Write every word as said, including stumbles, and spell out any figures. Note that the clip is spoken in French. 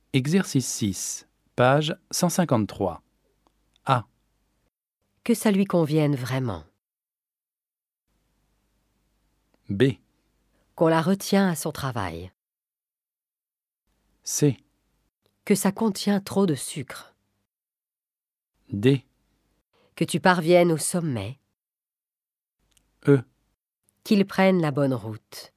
Exercice six, page cent cinquante-trois. A. Que ça lui convienne vraiment. B. Qu'on la retient à son travail. C. Que ça contient trop de sucre. D. Que tu parviennes au sommet. E. Qu'il prenne la bonne route.